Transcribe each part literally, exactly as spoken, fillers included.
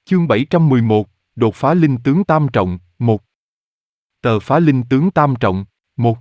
Chương bảy trăm mười một, đột phá linh tướng tam trọng, một. Tờ phá linh tướng tam trọng, một.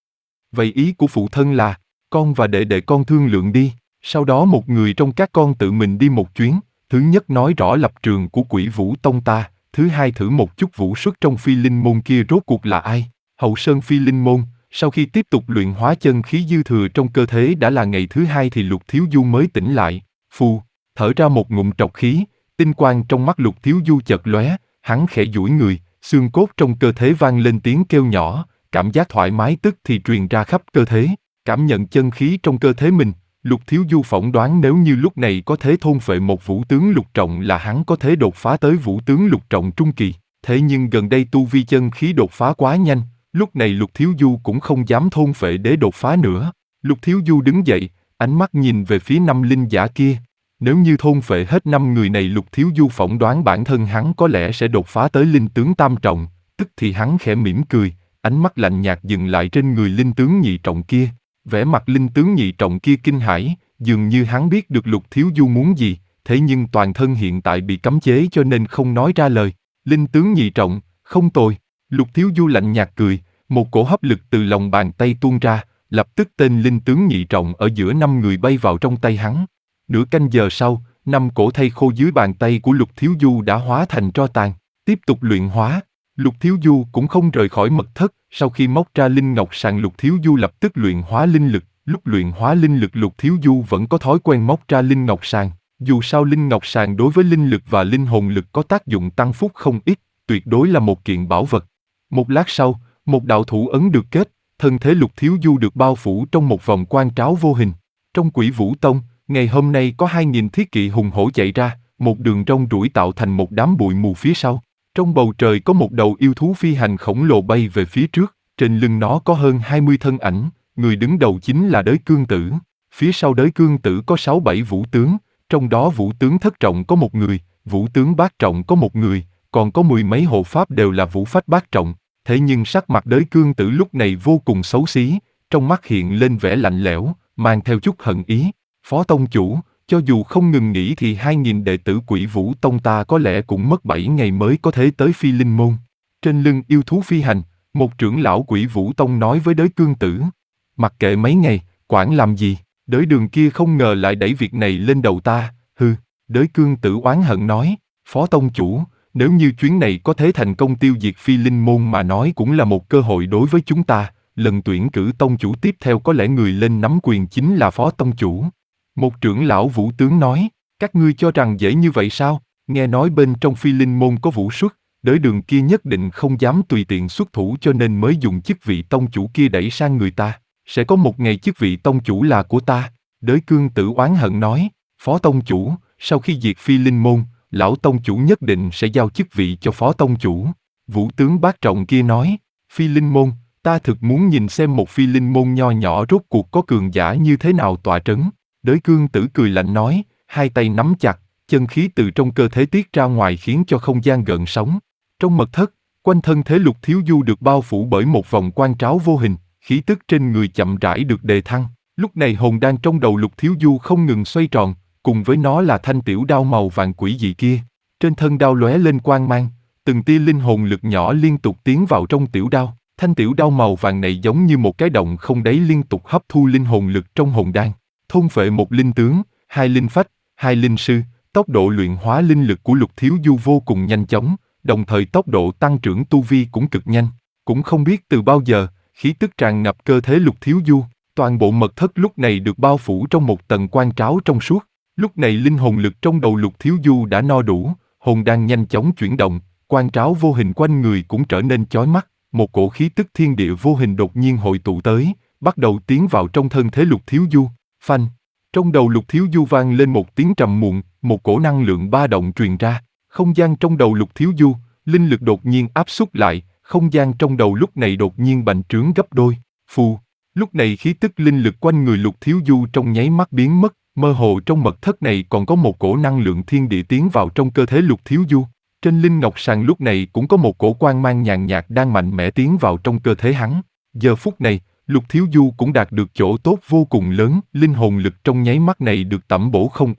Vậy ý của phụ thân là, con và đệ đệ con thương lượng đi, sau đó một người trong các con tự mình đi một chuyến, thứ nhất nói rõ lập trường của Quỷ Vũ Tông ta, thứ hai thử một chút vũ xuất trong phi linh môn kia rốt cuộc là ai. Hậu Sơn phi linh môn, sau khi tiếp tục luyện hóa chân khí dư thừa trong cơ thể đã là ngày thứ hai thì Lục Thiếu Du mới tỉnh lại, phù, thở ra một ngụm trọc khí, tinh quang trong mắt Lục Thiếu Du chợt lóe, hắn khẽ duỗi người, xương cốt trong cơ thể vang lên tiếng kêu nhỏ, cảm giác thoải mái tức thì truyền ra khắp cơ thể, cảm nhận chân khí trong cơ thể mình, Lục Thiếu Du phỏng đoán nếu như lúc này có thể thôn phệ một vũ tướng lục trọng là hắn có thể đột phá tới vũ tướng lục trọng trung kỳ, thế nhưng gần đây tu vi chân khí đột phá quá nhanh, lúc này Lục Thiếu Du cũng không dám thôn phệ để đột phá nữa. Lục Thiếu Du đứng dậy, ánh mắt nhìn về phía năm linh giả kia. Nếu như thôn phệ hết năm người này Lục Thiếu Du phỏng đoán bản thân hắn có lẽ sẽ đột phá tới linh tướng tam trọng, tức thì hắn khẽ mỉm cười, ánh mắt lạnh nhạt dừng lại trên người linh tướng nhị trọng kia. Vẻ mặt linh tướng nhị trọng kia kinh hãi, dường như hắn biết được Lục Thiếu Du muốn gì, thế nhưng toàn thân hiện tại bị cấm chế cho nên không nói ra lời. Linh tướng nhị trọng, không tồi. Lục Thiếu Du lạnh nhạt cười, một cổ hấp lực từ lòng bàn tay tuôn ra, lập tức tên linh tướng nhị trọng ở giữa năm người bay vào trong tay hắn. Nửa canh giờ sau, năm cổ thây khô dưới bàn tay của Lục Thiếu Du đã hóa thành tro tàn. Tiếp tục luyện hóa, Lục Thiếu Du cũng không rời khỏi mật thất, sau khi móc ra linh ngọc sàng Lục Thiếu Du lập tức luyện hóa linh lực. Lúc luyện hóa linh lực Lục Thiếu Du vẫn có thói quen móc ra linh ngọc sàng. Dù sao linh ngọc sàng đối với linh lực và linh hồn lực có tác dụng tăng phúc không ít, tuyệt đối là một kiện bảo vật. Một lát sau, một đạo thủ ấn được kết, thân thể Lục Thiếu Du được bao phủ trong một vòng quang tráo vô hình. Trong Quỷ Vũ Tông, ngày hôm nay có hai nghìn thiết kỵ hùng hổ chạy ra, một đường rong ruổi tạo thành một đám bụi mù phía sau. Trong bầu trời có một đầu yêu thú phi hành khổng lồ bay về phía trước, trên lưng nó có hơn hai mươi thân ảnh, người đứng đầu chính là Đới Cương Tử. Phía sau Đới Cương Tử có sáu bảy vũ tướng, trong đó vũ tướng thất trọng có một người, vũ tướng bát trọng có một người, còn có mười mấy hộ pháp đều là vũ phách bát trọng. Thế nhưng sắc mặt Đới Cương Tử lúc này vô cùng xấu xí, trong mắt hiện lên vẻ lạnh lẽo, mang theo chút hận ý. Phó tông chủ, cho dù không ngừng nghỉ thì hai nghìn đệ tử Quỷ Vũ Tông ta có lẽ cũng mất bảy ngày mới có thể tới Phi Linh Môn. Trên lưng yêu thú phi hành, một trưởng lão Quỷ Vũ Tông nói với Đới Cương Tử. Mặc kệ mấy ngày, quản làm gì, Đới Đường kia không ngờ lại đẩy việc này lên đầu ta, hừ. Đới Cương Tử oán hận nói, Phó tông chủ, nếu như chuyến này có thể thành công tiêu diệt Phi Linh Môn mà nói cũng là một cơ hội đối với chúng ta, lần tuyển cử tông chủ tiếp theo có lẽ người lên nắm quyền chính là Phó tông chủ. Một trưởng lão vũ tướng nói, các ngươi cho rằng dễ như vậy sao, nghe nói bên trong Phi Linh Môn có vũ xuất, Đới Đường kia nhất định không dám tùy tiện xuất thủ cho nên mới dùng chức vị tông chủ kia đẩy sang người ta, sẽ có một ngày chức vị tông chủ là của ta. Đới Cương Tử oán hận nói, Phó tông chủ, sau khi diệt Phi Linh Môn, lão tông chủ nhất định sẽ giao chức vị cho Phó tông chủ. Vũ tướng bát trọng kia nói, Phi Linh Môn, ta thực muốn nhìn xem một Phi Linh Môn nho nhỏ rốt cuộc có cường giả như thế nào tọa trấn. Đới Cương Tử cười lạnh nói, hai tay nắm chặt, chân khí từ trong cơ thể tiết ra ngoài khiến cho không gian gợn sóng. Trong mật thất, quanh thân thể Lục Thiếu Du được bao phủ bởi một vòng quang tráo vô hình, khí tức trên người chậm rãi được đề thăng. Lúc này hồn đan trong đầu Lục Thiếu Du không ngừng xoay tròn, cùng với nó là thanh tiểu đao màu vàng quỷ dị kia. Trên thân đao lóe lên quang mang, từng tia linh hồn lực nhỏ liên tục tiến vào trong tiểu đao. Thanh tiểu đao màu vàng này giống như một cái động không đáy liên tục hấp thu linh hồn lực trong hồn đan. Thôn phệ một linh tướng, hai linh phách, hai linh sư, tốc độ luyện hóa linh lực của Lục Thiếu Du vô cùng nhanh chóng, đồng thời tốc độ tăng trưởng tu vi cũng cực nhanh. Cũng không biết từ bao giờ, khí tức tràn ngập cơ thể Lục Thiếu Du, toàn bộ mật thất lúc này được bao phủ trong một tầng quang tráo trong suốt. Lúc này linh hồn lực trong đầu Lục Thiếu Du đã no đủ, hồn đang nhanh chóng chuyển động, quang tráo vô hình quanh người cũng trở nên chói mắt, một cổ khí tức thiên địa vô hình đột nhiên hội tụ tới, bắt đầu tiến vào trong thân thể Lục Thiếu Du. Phanh, trong đầu Lục Thiếu Du vang lên một tiếng trầm muộn, một cổ năng lượng ba động truyền ra, không gian trong đầu Lục Thiếu Du, linh lực đột nhiên áp xúc lại, không gian trong đầu lúc này đột nhiên bành trướng gấp đôi, phù. Lúc này khí tức linh lực quanh người Lục Thiếu Du trong nháy mắt biến mất, mơ hồ trong mật thất này còn có một cổ năng lượng thiên địa tiến vào trong cơ thể Lục Thiếu Du. Trên linh ngọc sàng lúc này cũng có một cổ quang mang nhàn nhạt đang mạnh mẽ tiến vào trong cơ thể hắn. Giờ phút này, Lục Thiếu Du cũng đạt được chỗ tốt vô cùng lớn, linh hồn lực trong nháy mắt này được tẩm bổ không ít,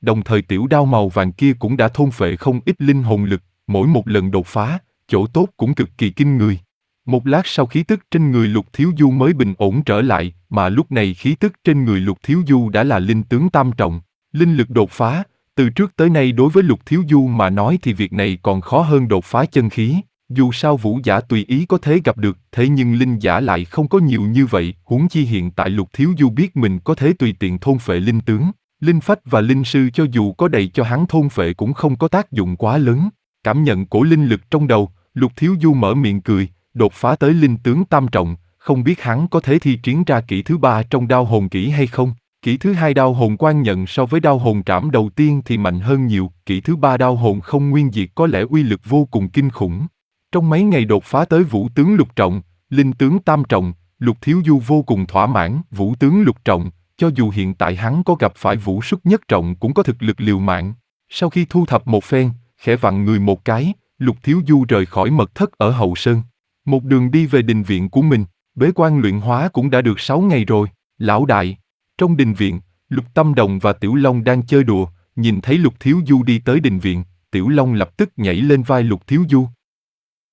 đồng thời tiểu đao màu vàng kia cũng đã thôn phệ không ít linh hồn lực, mỗi một lần đột phá, chỗ tốt cũng cực kỳ kinh người. Một lát sau khí tức trên người Lục Thiếu Du mới bình ổn trở lại, mà lúc này khí tức trên người Lục Thiếu Du đã là linh tướng tam trọng, linh lực đột phá, từ trước tới nay đối với Lục Thiếu Du mà nói thì việc này còn khó hơn đột phá chân khí. Dù sao vũ giả tùy ý có thể gặp được, thế nhưng linh giả lại không có nhiều như vậy, huống chi hiện tại Lục Thiếu Du biết mình có thể tùy tiện thôn phệ linh tướng, linh phách và linh sư cho dù có đầy cho hắn thôn phệ cũng không có tác dụng quá lớn. Cảm nhận cổ linh lực trong đầu, Lục Thiếu Du mở miệng cười, đột phá tới linh tướng tam trọng, không biết hắn có thể thi triển ra kỹ thứ ba trong đao hồn kỹ hay không. Kỹ thứ hai đao hồn quan nhận so với đao hồn trảm đầu tiên thì mạnh hơn nhiều, kỹ thứ ba đao hồn không nguyên diệt có lẽ uy lực vô cùng kinh khủng. Trong mấy ngày đột phá tới vũ tướng lục trọng, linh tướng tam trọng, Lục Thiếu Du vô cùng thỏa mãn. Vũ tướng lục trọng, cho dù hiện tại hắn có gặp phải vũ xuất nhất trọng cũng có thực lực liều mạng. Sau khi thu thập một phen, khẽ vặn người một cái, Lục Thiếu Du rời khỏi mật thất ở hậu sơn. Một đường đi về đình viện của mình, bế quan luyện hóa cũng đã được sáu ngày rồi. Lão đại, trong đình viện, Lục Tâm Đồng và Tiểu Long đang chơi đùa, nhìn thấy Lục Thiếu Du đi tới đình viện, Tiểu Long lập tức nhảy lên vai Lục Thiếu Du,